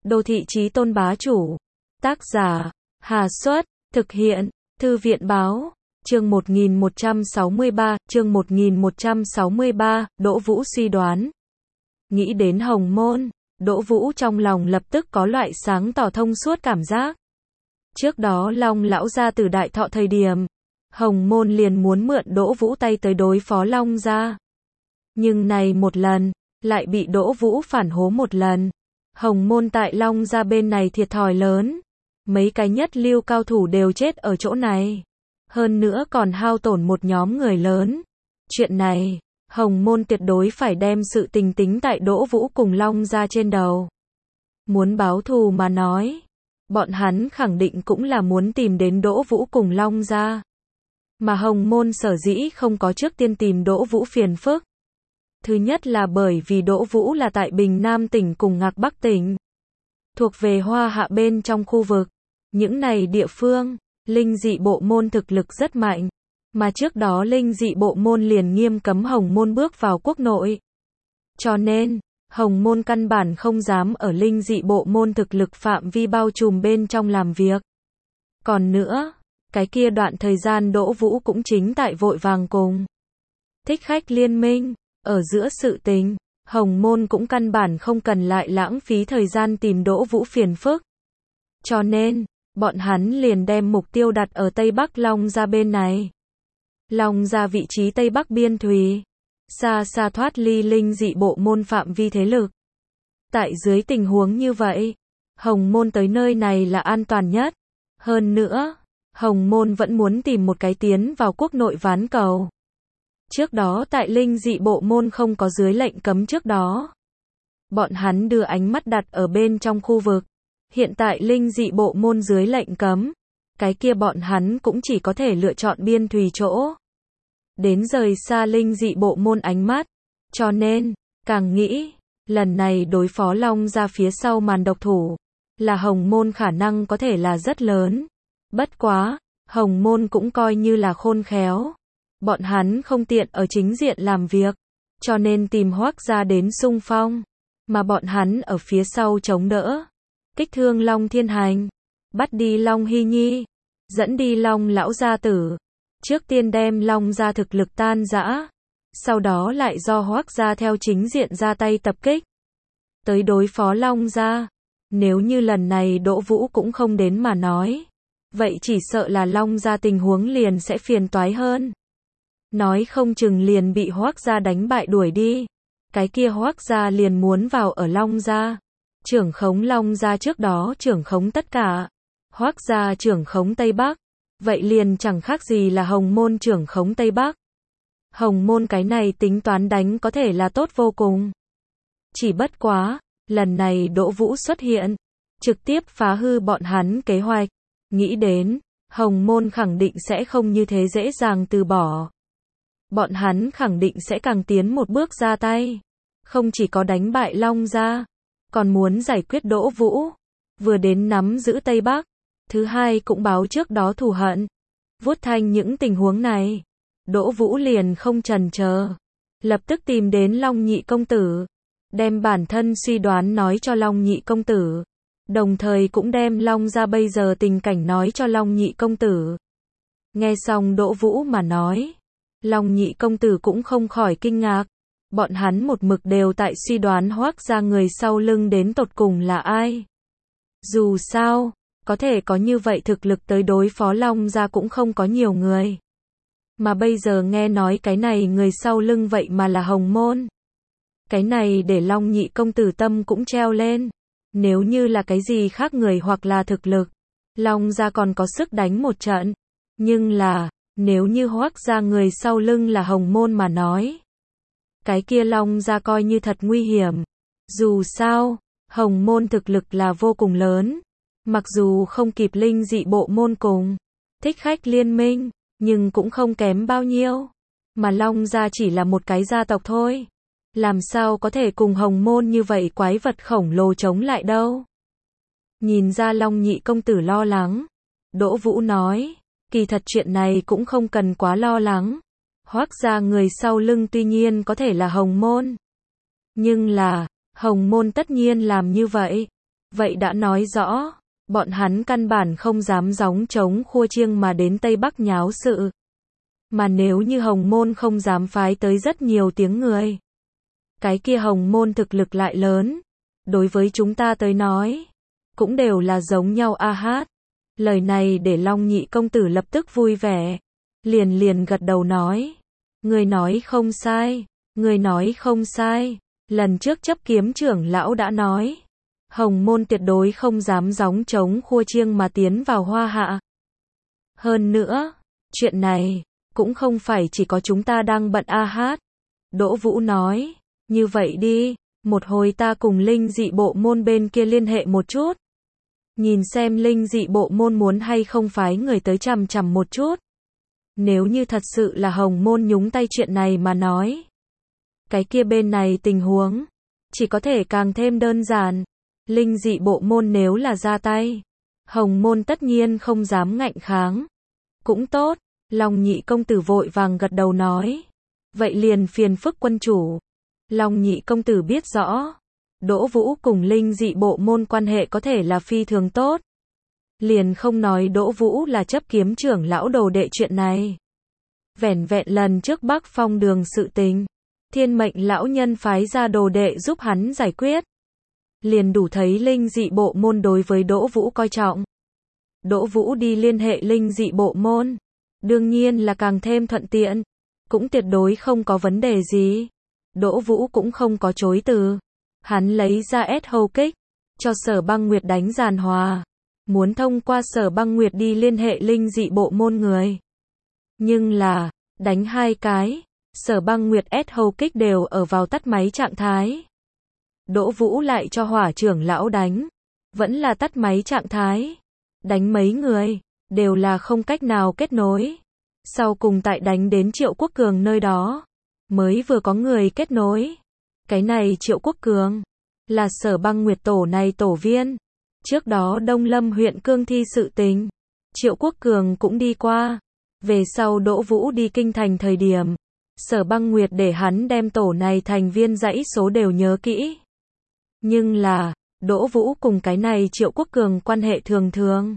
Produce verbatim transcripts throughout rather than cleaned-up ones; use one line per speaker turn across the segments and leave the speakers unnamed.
Đô thị chí tôn bá chủ. Tác giả, Hà Xuất, thực hiện, Thư viện Báo. Chương một nghìn một trăm sáu mươi ba, chương một nghìn một trăm sáu mươi ba, Đỗ Vũ suy đoán. Nghĩ đến Hồng Môn, Đỗ Vũ trong lòng lập tức có loại sáng tỏ thông suốt cảm giác. Trước đó Long lão gia từ Đại Thọ thời điểm, Hồng Môn liền muốn mượn Đỗ Vũ tay tới đối phó Long gia. Nhưng này một lần, lại bị Đỗ Vũ phản hố một lần. Hồng Môn tại Long gia bên này thiệt thòi lớn. Mấy cái nhất lưu cao thủ đều chết ở chỗ này. Hơn nữa còn hao tổn một nhóm người lớn. Chuyện này, Hồng Môn tuyệt đối phải đem sự tình tính tại Đỗ Vũ cùng Long gia trên đầu. Muốn báo thù mà nói, bọn hắn khẳng định cũng là muốn tìm đến Đỗ Vũ cùng Long gia. Mà Hồng Môn sở dĩ không có trước tiên tìm Đỗ Vũ phiền phức. Thứ nhất là bởi vì Đỗ Vũ là tại Bình Nam tỉnh cùng Ngạc Bắc tỉnh. Thuộc về Hoa Hạ bên trong khu vực. Những này địa phương, linh dị bộ môn thực lực rất mạnh. Mà trước đó linh dị bộ môn liền nghiêm cấm Hồng Môn bước vào quốc nội. Cho nên, Hồng Môn căn bản không dám ở linh dị bộ môn thực lực phạm vi bao trùm bên trong làm việc. Còn nữa, cái kia đoạn thời gian Đỗ Vũ cũng chính tại vội vàng cùng Thích Khách liên minh, ở giữa sự tình, Hồng Môn cũng căn bản không cần lại lãng phí thời gian tìm Đỗ Vũ phiền phức. Cho nên, bọn hắn liền đem mục tiêu đặt ở Tây Bắc Long gia bên này. Long gia vị trí Tây Bắc biên thùy, xa xa thoát ly linh dị bộ môn phạm vi thế lực. Tại dưới tình huống như vậy, Hồng Môn tới nơi này là an toàn nhất. Hơn nữa, Hồng Môn vẫn muốn tìm một cái tiến vào quốc nội ván cầu. Trước đó tại linh dị bộ môn không có dưới lệnh cấm trước đó. Bọn hắn đưa ánh mắt đặt ở bên trong khu vực. Hiện tại linh dị bộ môn dưới lệnh cấm. Cái kia bọn hắn cũng chỉ có thể lựa chọn biên thùy chỗ. Đến rời xa linh dị bộ môn ánh mắt. Cho nên, càng nghĩ, lần này đối phó Long ra phía sau màn độc thủ. Là Hồng Môn khả năng có thể là rất lớn. Bất quá, Hồng Môn cũng coi như là khôn khéo. Bọn hắn không tiện ở chính diện làm việc. Cho nên tìm Hoắc gia đến xung phong. Mà bọn hắn ở phía sau chống đỡ. Kích thương Long Thiên Hành. Bắt đi Long Hy Nhi. Dẫn đi Long lão gia tử. Trước tiên đem Long gia thực lực tan rã. Sau đó lại do Hoắc gia theo chính diện ra tay tập kích. Tới đối phó Long gia. Nếu như lần này Đỗ Vũ cũng không đến mà nói. Vậy chỉ sợ là Long gia tình huống liền sẽ phiền toái hơn. Nói không chừng liền bị Hoắc gia đánh bại đuổi đi. Cái kia Hoắc gia liền muốn vào ở Long gia. Trưởng khống Long gia trước đó trưởng khống tất cả. Hoắc gia trưởng khống Tây Bắc. Vậy liền chẳng khác gì là Hồng Môn trưởng khống Tây Bắc. Hồng Môn cái này tính toán đánh có thể là tốt vô cùng. Chỉ bất quá, lần này Đỗ Vũ xuất hiện. Trực tiếp phá hư bọn hắn kế hoạch. Nghĩ đến, Hồng Môn khẳng định sẽ không như thế dễ dàng từ bỏ. Bọn hắn khẳng định sẽ càng tiến một bước ra tay. Không chỉ có đánh bại Long gia, còn muốn giải quyết Đỗ Vũ. Vừa đến nắm giữ Tây Bắc. Thứ hai cũng báo trước đó thù hận. Vuốt thanh những tình huống này. Đỗ Vũ liền không chần chờ. Lập tức tìm đến Long nhị công tử. Đem bản thân suy đoán nói cho Long nhị công tử. Đồng thời cũng đem Long gia bây giờ tình cảnh nói cho Long nhị công tử. Nghe xong Đỗ Vũ mà nói. Long nhị công tử cũng không khỏi kinh ngạc. Bọn hắn một mực đều tại suy đoán Hoắc gia người sau lưng đến tột cùng là ai. Dù sao, có thể có như vậy thực lực tới đối phó Long gia cũng không có nhiều người. Mà bây giờ nghe nói cái này người sau lưng vậy mà là Hồng Môn. Cái này để Long nhị công tử tâm cũng treo lên. Nếu như là cái gì khác người hoặc là thực lực, Long gia còn có sức đánh một trận. Nhưng là, nếu như Hoắc gia người sau lưng là Hồng Môn mà nói. Cái kia Long gia coi như thật nguy hiểm. Dù sao, Hồng Môn thực lực là vô cùng lớn. Mặc dù không kịp linh dị bộ môn cùng Thích Khách liên minh, nhưng cũng không kém bao nhiêu. Mà Long gia chỉ là một cái gia tộc thôi. Làm sao có thể cùng Hồng Môn như vậy quái vật khổng lồ chống lại đâu. Nhìn ra Long nhị công tử lo lắng. Đỗ Vũ nói, kỳ thật chuyện này cũng không cần quá lo lắng. Hoắc gia người sau lưng tuy nhiên có thể là Hồng Môn. Nhưng là, Hồng Môn tất nhiên làm như vậy. Vậy đã nói rõ, bọn hắn căn bản không dám gióng trống khua chiêng mà đến Tây Bắc nháo sự. Mà nếu như Hồng Môn không dám phái tới rất nhiều tiếng người, cái kia Hồng Môn thực lực lại lớn, đối với chúng ta tới nói, cũng đều là giống nhau a hát. Lời này để Long Nhị công tử lập tức vui vẻ, liền liền gật đầu nói, người nói không sai, người nói không sai, lần trước chấp kiếm trưởng lão đã nói, Hồng Môn tuyệt đối không dám gióng trống khua chiêng mà tiến vào Hoa Hạ. Hơn nữa, chuyện này, cũng không phải chỉ có chúng ta đang bận a hát. Đỗ Vũ nói, như vậy đi, một hồi ta cùng linh dị bộ môn bên kia liên hệ một chút. Nhìn xem linh dị bộ môn muốn hay không phái người tới chằm chằm một chút. Nếu như thật sự là Hồng Môn nhúng tay chuyện này mà nói, cái kia bên này tình huống, chỉ có thể càng thêm đơn giản. Linh dị bộ môn nếu là ra tay, Hồng Môn tất nhiên không dám ngạnh kháng. Cũng tốt, Long Nhị công tử vội vàng gật đầu nói. Vậy liền phiền phức quân chủ. Long Nhị công tử biết rõ, Đỗ Vũ cùng linh dị bộ môn quan hệ có thể là phi thường tốt. Liền không nói Đỗ Vũ là chấp kiếm trưởng lão đồ đệ chuyện này. Vẻn vẹn lần trước Bắc Phong đường sự tình, Thiên Mệnh lão nhân phái ra đồ đệ giúp hắn giải quyết. Liền đủ thấy linh dị bộ môn đối với Đỗ Vũ coi trọng. Đỗ Vũ đi liên hệ linh dị bộ môn, đương nhiên là càng thêm thuận tiện, cũng tuyệt đối không có vấn đề gì. Đỗ Vũ cũng không có chối từ. Hắn lấy ra ét hầu kích, cho Sở Băng Nguyệt đánh giàn hòa, muốn thông qua Sở Băng Nguyệt đi liên hệ linh dị bộ môn người. Nhưng là, đánh hai cái, Sở Băng Nguyệt ét hầu kích đều ở vào tắt máy trạng thái. Đỗ Vũ lại cho Hỏa trưởng lão đánh, vẫn là tắt máy trạng thái. Đánh mấy người, đều là không cách nào kết nối. Sau cùng tại đánh đến Triệu Quốc Cường nơi đó, mới vừa có người kết nối. Cái này Triệu Quốc Cường, là Sở Băng Nguyệt tổ này tổ viên. Trước đó Đông Lâm huyện cương thi sự tình, Triệu Quốc Cường cũng đi qua. Về sau Đỗ Vũ đi kinh thành thời điểm, Sở Băng Nguyệt để hắn đem tổ này thành viên dãy số đều nhớ kỹ. Nhưng là, Đỗ Vũ cùng cái này Triệu Quốc Cường quan hệ thường thường.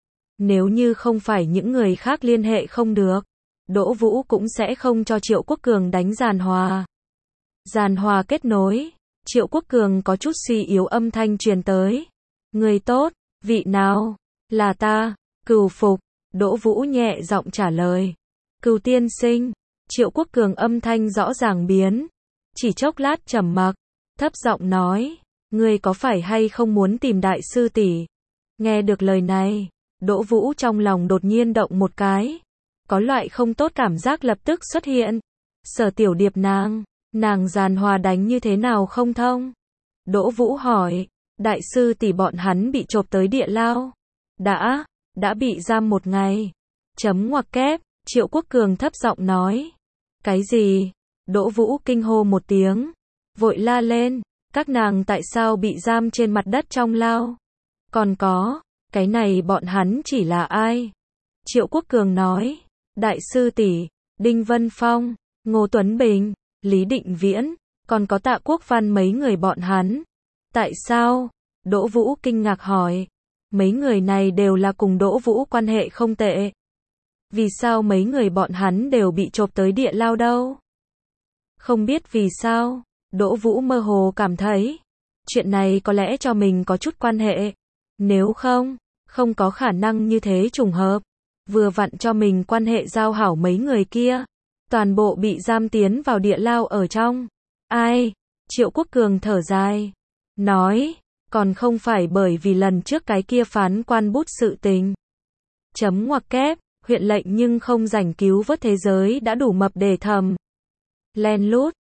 Nếu như không phải những người khác liên hệ không được, Đỗ Vũ cũng sẽ không cho Triệu Quốc Cường đánh giàn hòa. Giàn hòa kết nối, Triệu Quốc Cường có chút suy yếu âm thanh truyền tới. Người tốt, vị nào? Là ta, Cửu Phục. Đỗ Vũ nhẹ giọng trả lời. Cửu tiên sinh. Triệu Quốc Cường âm thanh rõ ràng biến. Chỉ chốc lát trầm mặc, thấp giọng nói. Ngươi có phải hay không muốn tìm đại sư tỷ? Nghe được lời này, Đỗ Vũ trong lòng đột nhiên động một cái. Có loại không tốt cảm giác lập tức xuất hiện. Sở Tiểu Điệp nàng, nàng giàn hòa đánh như thế nào không thông? Đỗ Vũ hỏi, đại sư tỷ bọn hắn bị chộp tới địa lao. Đã, đã bị giam một ngày. Chấm ngoặc kép, Triệu Quốc Cường thấp giọng nói. Cái gì? Đỗ Vũ kinh hô một tiếng, vội la lên, các nàng tại sao bị giam trên mặt đất trong lao? Còn có, cái này bọn hắn chỉ là ai? Triệu Quốc Cường nói, đại sư tỷ, Đinh Vân Phong, Ngô Tuấn Bình, Lý Định Viễn, còn có Tạ Quốc Văn mấy người bọn hắn. Tại sao? Đỗ Vũ kinh ngạc hỏi. Mấy người này đều là cùng Đỗ Vũ quan hệ không tệ. Vì sao mấy người bọn hắn đều bị chộp tới địa lao đâu? Không biết vì sao, Đỗ Vũ mơ hồ cảm thấy, chuyện này có lẽ cho mình có chút quan hệ. Nếu không, không có khả năng như thế trùng hợp. Vừa vặn cho mình quan hệ giao hảo mấy người kia, toàn bộ bị giam tiến vào địa lao ở trong. Ai? Triệu Quốc Cường thở dài, nói, còn không phải bởi vì lần trước cái kia phán quan bút sự tình. Chấm ngoặc kép, huyện lệnh nhưng không rảnh cứu vớt thế giới đã đủ mập để thầm. Len lút,